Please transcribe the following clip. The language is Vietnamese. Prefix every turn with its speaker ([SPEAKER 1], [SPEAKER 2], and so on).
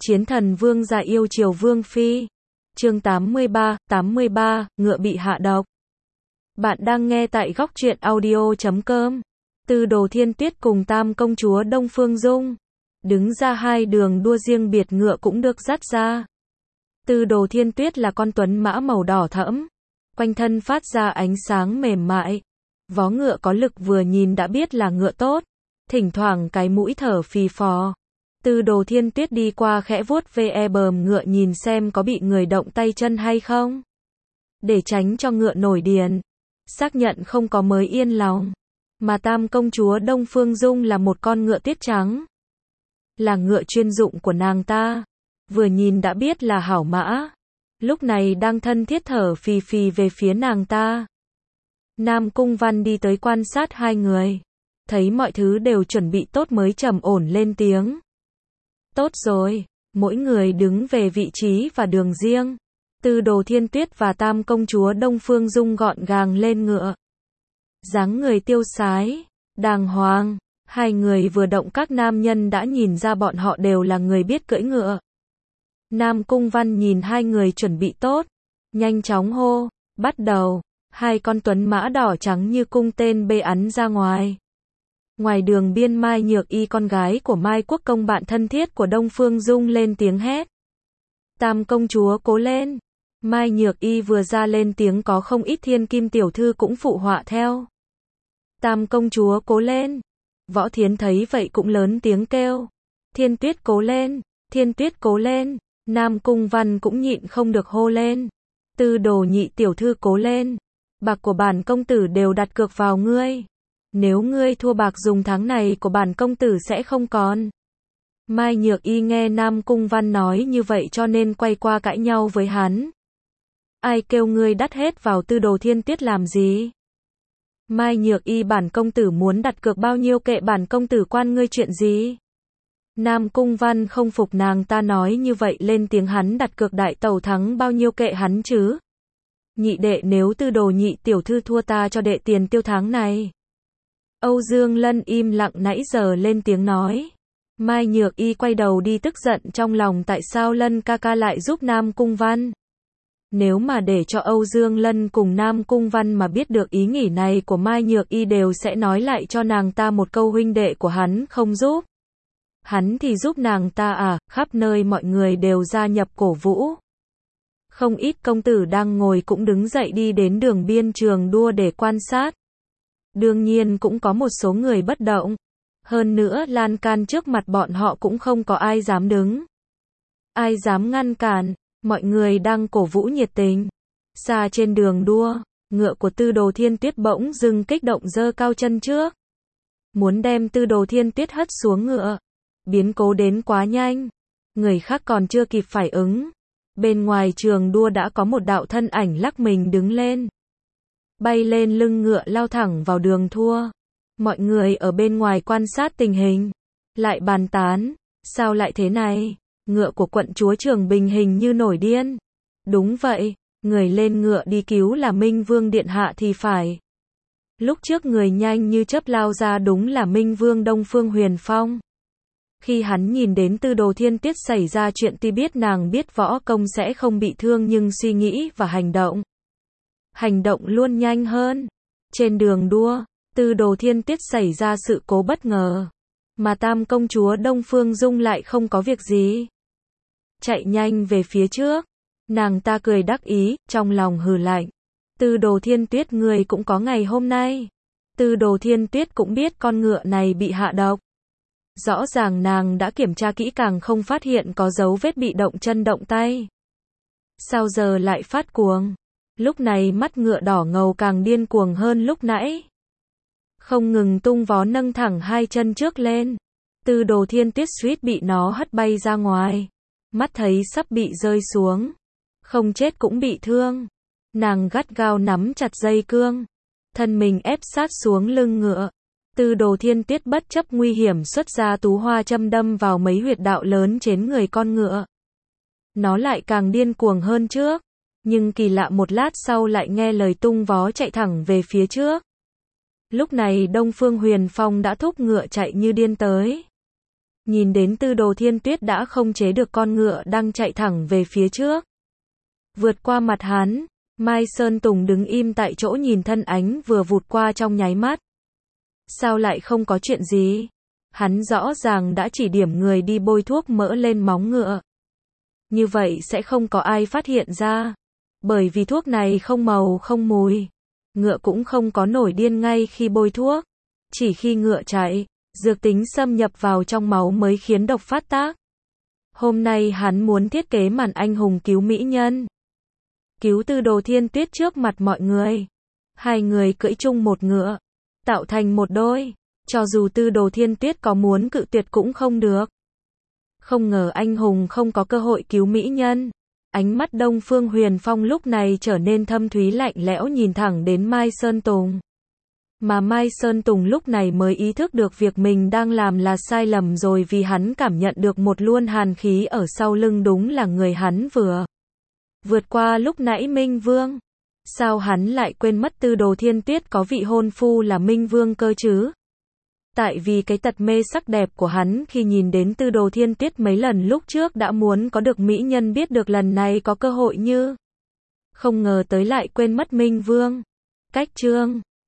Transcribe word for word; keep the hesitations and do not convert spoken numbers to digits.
[SPEAKER 1] Chiến thần vương gia yêu chiều vương phi. Chương tám mươi ba, tám mươi ba, ngựa bị hạ độc. Bạn đang nghe tại góc truyện audio chấm com. Tư Đồ Thiên Tuyết cùng Tam công chúa Đông Phương Dung đứng ra hai đường đua riêng biệt, ngựa cũng được dắt ra. Tư Đồ Thiên Tuyết là con tuấn mã màu đỏ thẫm, quanh thân phát ra ánh sáng mềm mại. Vó ngựa có lực, vừa nhìn đã biết là ngựa tốt, thỉnh thoảng cái mũi thở phì phò. Tư Đồ Thiên Tuyết đi qua khẽ vuốt ve bờm ngựa, nhìn xem có bị người động tay chân hay không, để tránh cho ngựa nổi điên. Xác nhận không có mới yên lòng. Mà Tam công chúa Đông Phương Dung là một con ngựa tiết trắng, là ngựa chuyên dụng của nàng ta, vừa nhìn đã biết là hảo mã, lúc này đang thân thiết thở phì phì về phía nàng ta. Nam Cung Văn đi tới quan sát hai người, thấy mọi thứ đều chuẩn bị tốt mới trầm ổn lên tiếng. Tốt rồi, mỗi người đứng về vị trí và đường riêng. Tư Đồ Thiên Tuyết và Tam công chúa Đông Phương Dung gọn gàng lên ngựa, dáng người tiêu sái, đàng hoàng. Hai người vừa động, các nam nhân đã nhìn ra bọn họ đều là người biết cưỡi ngựa. Nam Cung Văn nhìn hai người chuẩn bị tốt, nhanh chóng hô, bắt đầu. Hai con tuấn mã đỏ trắng như cung tên bê ắn ra ngoài. Ngoài đường biên, Mai Nhược Y, con gái của Mai Quốc Công, bạn thân thiết của Đông Phương Dung, lên tiếng hét. Tam công chúa cố lên. Mai Nhược Y vừa ra lên tiếng, có không ít thiên kim tiểu thư cũng phụ họa theo. Tam công chúa cố lên. Võ Thiến thấy vậy cũng lớn tiếng kêu. Thiên Tuyết cố lên, Thiên Tuyết cố lên. Nam Cung Văn cũng nhịn không được hô lên. Tư Đồ nhị tiểu thư cố lên. Bạc của bản công tử đều đặt cược vào ngươi. Nếu ngươi thua, bạc dùng tháng này của bản công tử sẽ không còn. Mai Nhược Y nghe Nam Cung Văn nói như vậy cho nên quay qua cãi nhau với hắn. Ai kêu ngươi đắt hết vào Tư Đồ Thiên Tuyết làm gì? Mai Nhược Y, bản công tử muốn đặt cược bao nhiêu kệ bản công tử, quan ngươi chuyện gì? Nam Cung Văn không phục nàng ta nói như vậy, lên tiếng, hắn đặt cược đại tẩu thắng bao nhiêu kệ hắn chứ? Nhị đệ, nếu Tư Đồ nhị tiểu thư thua, ta cho đệ tiền tiêu tháng này. Âu Dương Lân im lặng nãy giờ lên tiếng nói. Mai Nhược Y quay đầu đi, tức giận trong lòng tại sao Lân ca ca lại giúp Nam Cung Văn. Nếu mà để cho Âu Dương Lân cùng Nam Cung Văn mà biết được ý nghĩ này của Mai Nhược Y, đều sẽ nói lại cho nàng ta một câu, huynh đệ của hắn không giúp, hắn thì giúp nàng ta à. Khắp nơi mọi người đều gia nhập cổ vũ. Không ít công tử đang ngồi cũng đứng dậy đi đến đường biên trường đua để quan sát. Đương nhiên cũng có một số người bất động. Hơn nữa lan can trước mặt bọn họ cũng không có ai dám đứng, ai dám ngăn cản. Mọi người đang cổ vũ nhiệt tình. Xa trên đường đua, ngựa của Tư Đồ Thiên Tuyết bỗng dưng kích động, giơ cao chân trước, muốn đem Tư Đồ Thiên Tuyết hất xuống ngựa. Biến cố đến quá nhanh, người khác còn chưa kịp phản ứng, bên ngoài trường đua đã có một đạo thân ảnh lắc mình đứng lên, bay lên lưng ngựa lao thẳng vào đường thua. Mọi người ở bên ngoài quan sát tình hình, lại bàn tán, sao lại thế này? Ngựa của quận chúa Trường Bình hình như nổi điên. Đúng vậy, người lên ngựa đi cứu là Minh Vương điện hạ thì phải. Lúc trước người nhanh như chớp lao ra đúng là Minh Vương Đông Phương Huyền Phong. Khi hắn nhìn đến Tư Đồ Thiên Tuyết xảy ra chuyện, tuy biết nàng biết võ công sẽ không bị thương, nhưng suy nghĩ và hành động, hành động luôn nhanh hơn. Trên đường đua, Tư Đồ Thiên Tuyết xảy ra sự cố bất ngờ, mà Tam công chúa Đông Phương Dung lại không có việc gì, chạy nhanh về phía trước. Nàng ta cười đắc ý, trong lòng hừ lạnh. Tư Đồ Thiên Tuyết, người cũng có ngày hôm nay. Tư Đồ Thiên Tuyết cũng biết con ngựa này bị hạ độc. Rõ ràng nàng đã kiểm tra kỹ càng, không phát hiện có dấu vết bị động chân động tay. Sao giờ lại phát cuồng? Lúc này mắt ngựa đỏ ngầu càng điên cuồng hơn lúc nãy, không ngừng tung vó nâng thẳng hai chân trước lên. Tư Đồ Thiên Tuyết suýt bị nó hất bay ra ngoài, mắt thấy sắp bị rơi xuống, không chết cũng bị thương. Nàng gắt gao nắm chặt dây cương, thân mình ép sát xuống lưng ngựa. Tư Đồ Thiên Tuyết bất chấp nguy hiểm xuất ra tú hoa châm đâm vào mấy huyệt đạo lớn trên người con ngựa. Nó lại càng điên cuồng hơn trước, nhưng kỳ lạ một lát sau lại nghe lời tung vó chạy thẳng về phía trước. Lúc này Đông Phương Huyền Phong đã thúc ngựa chạy như điên tới. Nhìn đến Tư Đồ Thiên Tuyết đã không chế được con ngựa đang chạy thẳng về phía trước. Vượt qua mặt hắn, Mai Sơn Tùng đứng im tại chỗ nhìn thân ánh vừa vụt qua trong nháy mắt. Sao lại không có chuyện gì? Hắn rõ ràng đã chỉ điểm người đi bôi thuốc mỡ lên móng ngựa. Như vậy sẽ không có ai phát hiện ra. Bởi vì thuốc này không màu không mùi. Ngựa cũng không có nổi điên ngay khi bôi thuốc. Chỉ khi ngựa chạy, dược tính xâm nhập vào trong máu mới khiến độc phát tác. Hôm nay hắn muốn thiết kế màn anh hùng cứu mỹ nhân. Cứu Tư Đồ Thiên Tuyết trước mặt mọi người. Hai người cưỡi chung một ngựa, tạo thành một đôi. Cho dù Tư Đồ Thiên Tuyết có muốn cự tuyệt cũng không được. Không ngờ anh hùng không có cơ hội cứu mỹ nhân. Ánh mắt Đông Phương Huyền Phong lúc này trở nên thâm thúy lạnh lẽo nhìn thẳng đến Mai Sơn Tùng. Mà Mai Sơn Tùng lúc này mới ý thức được việc mình đang làm là sai lầm rồi, vì hắn cảm nhận được một luồng hàn khí ở sau lưng, đúng là người hắn vừa vượt qua lúc nãy, Minh Vương. Sao hắn lại quên mất Tư Đồ Thiên Tuyết có vị hôn phu là Minh Vương cơ chứ? Tại vì cái tật mê sắc đẹp của hắn khi nhìn đến Tư Đồ Thiên Tuyết mấy lần lúc trước đã muốn có được mỹ nhân, biết được lần này có cơ hội như không ngờ tới lại quên mất Minh Vương. Cách chương